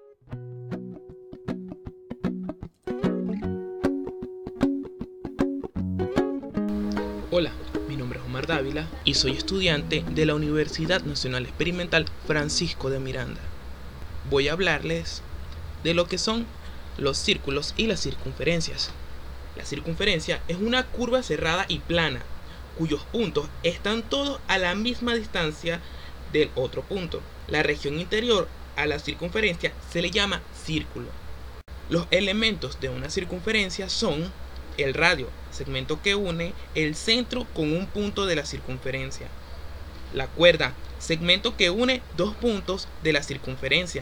Hola, mi nombre es Omar Dávila y soy estudiante de la Universidad Nacional Experimental Francisco de Miranda. Voy a hablarles de lo que son los círculos y las circunferencias. La circunferencia es una curva cerrada y plana, cuyos puntos están todos a la misma distancia del otro punto. La región interior a la circunferencia se le llama círculo. Los elementos de una circunferencia son el radio, segmento que une el centro con un punto de la circunferencia. La cuerda, segmento que une dos puntos de la circunferencia.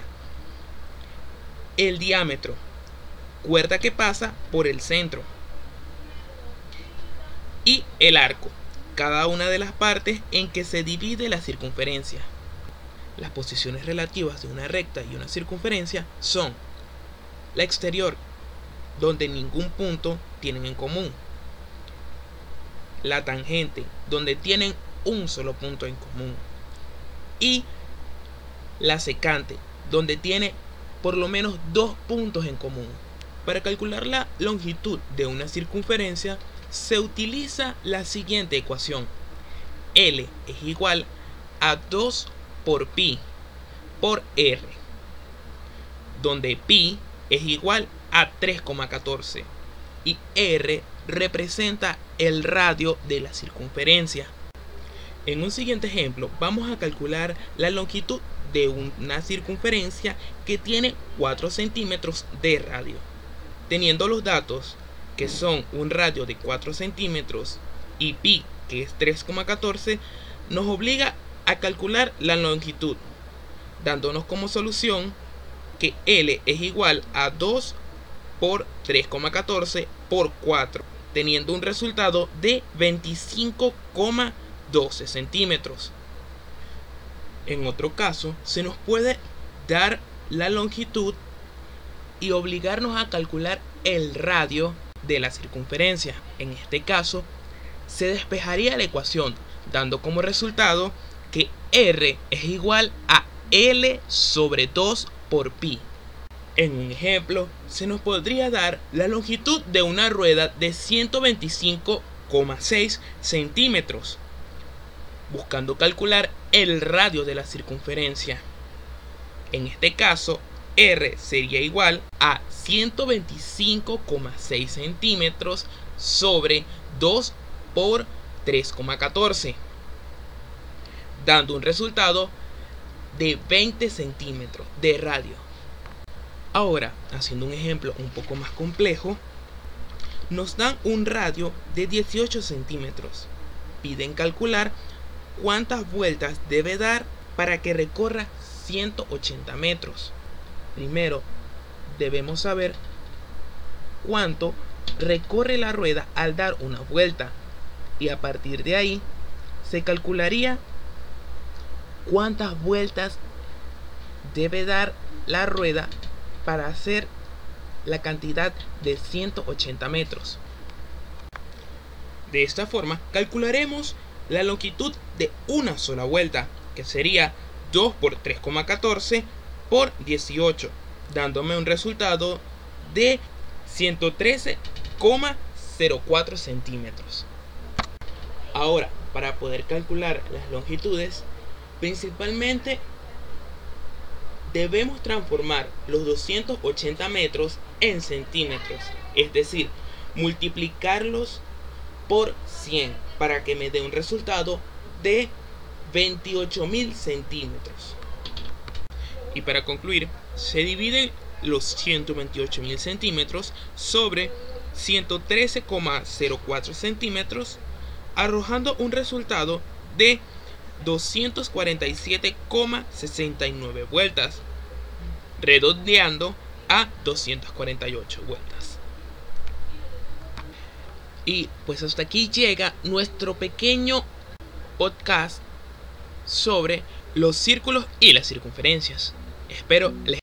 El diámetro, cuerda que pasa por el centro. Y el arco, cada una de las partes en que se divide la circunferencia. Las posiciones relativas de una recta y una circunferencia son la exterior, donde ningún punto tienen en común; la tangente, donde tienen un solo punto en común; y la secante, donde tiene por lo menos dos puntos en común. Para calcular la longitud de una circunferencia se utiliza la siguiente ecuación: L es igual a 2 por pi por r, donde pi es igual a 3,14 y r representa el radio de la circunferencia. En un siguiente ejemplo vamos a calcular la longitud de una circunferencia que tiene 4 centímetros de radio. Teniendo los datos que son un radio de 4 centímetros y pi que es 3,14, nos obliga a calcular la longitud, dándonos como solución que L es igual a 2 por 3,14 por 4, teniendo un resultado de 25,12 centímetros. En otro caso, se nos puede dar la longitud y obligarnos a calcular el radio de la circunferencia. En este caso, se despejaría la ecuación, dando como resultado que R es igual a L sobre 2 por pi. En un ejemplo, se nos podría dar la longitud de una rueda de 125,6 centímetros, buscando calcular el radio de la circunferencia. En este caso, R sería igual a 125,6 centímetros sobre 2 por 3,14, dando un resultado de 20 centímetros de radio. Ahora, haciendo un ejemplo un poco más complejo, nos dan un radio de 18 centímetros. Piden calcular cuántas vueltas debe dar para que recorra 180 metros. Primero, debemos saber cuánto recorre la rueda al dar una vuelta, y a partir de ahí se calcularía cuántas vueltas debe dar la rueda para hacer la cantidad de 180 metros. De esta forma calcularemos la longitud de una sola vuelta, que sería 2 por 3,14 por 18, dándome un resultado de 113,04 centímetros. Ahora, para poder calcular las longitudes, principalmente debemos transformar los 280 metros en centímetros, es decir, multiplicarlos por 100 para que me dé un resultado de 28.000 centímetros. Y para concluir, se dividen los 128.000 centímetros sobre 113,04 centímetros, arrojando un resultado de 247,69 vueltas, redondeando a 248 vueltas. Y pues hasta aquí llega nuestro pequeño podcast sobre los círculos y las circunferencias. Espero les